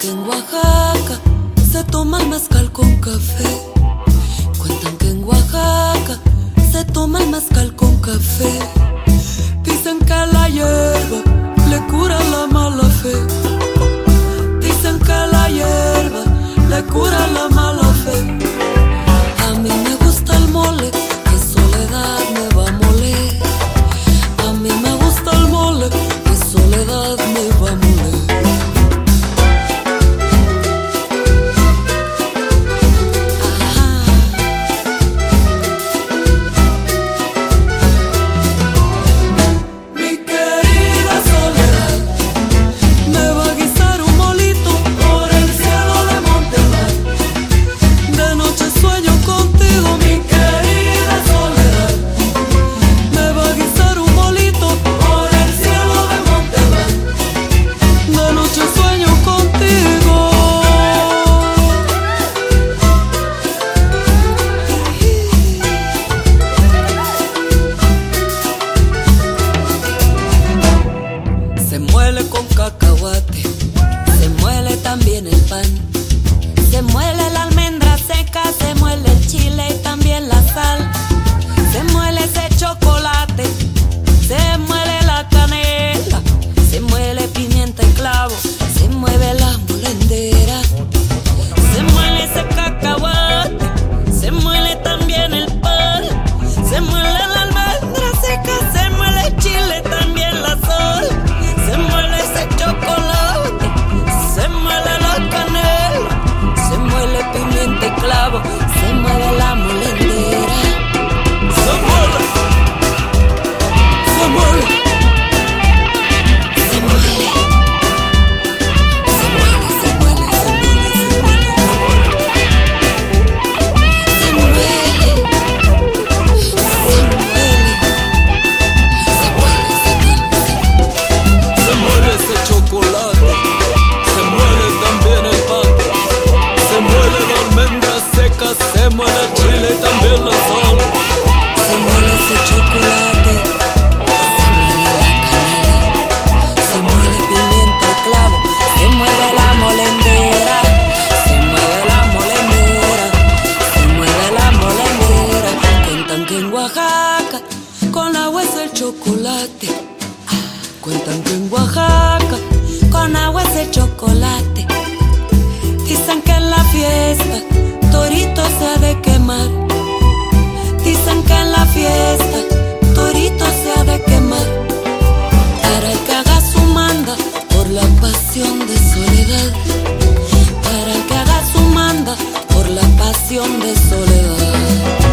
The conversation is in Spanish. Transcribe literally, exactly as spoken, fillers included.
que en Oaxaca se toma el mezcal con café. Cuentan que en Oaxaca se toma el mezcal con café. Dicen que la hierba le cura la mala fe. Dicen que la hierba le cura la mala fe. A mí me gusta el mole, que soledad me va a moler. A mí me gusta el mole, que soledad me va a moler. Se muele con cacahuate, se muele también el pan, se muele la almendra seca, se muele el chile y también la sal, se muele ese chocolate, se muele la canela, se muele pimienta y clavo, se mueve la molendera, se muele ese cacahuate, se muele también el pan, se muele la almendra seca, se muele el chile también la sal. Se muele ese chocolate, se muele la canela, se muele pimienta y clavo, se muele la molendera. Se muele, se muele, se muele, se muele, se muele, se muele, se muele, se muele ese chocolate, se muele también el pan, se muele la almendra seca, se muele el chile y también la sal. Se muele ese chocolate, se muele la canela, se muele pimienta y clavo, se muele la molendera, se mueve la molendera, se mueve la molendera. Cuentan que en Oaxaca con agua es el chocolate. Cuentan que en Oaxaca con agua es el chocolate. Dicen que en la fiesta torito se ha de quemar. Dicen que en la fiesta torito se ha de quemar. Para que haga su manda por la pasión de soledad. Para que haga su manda por la pasión de soledad.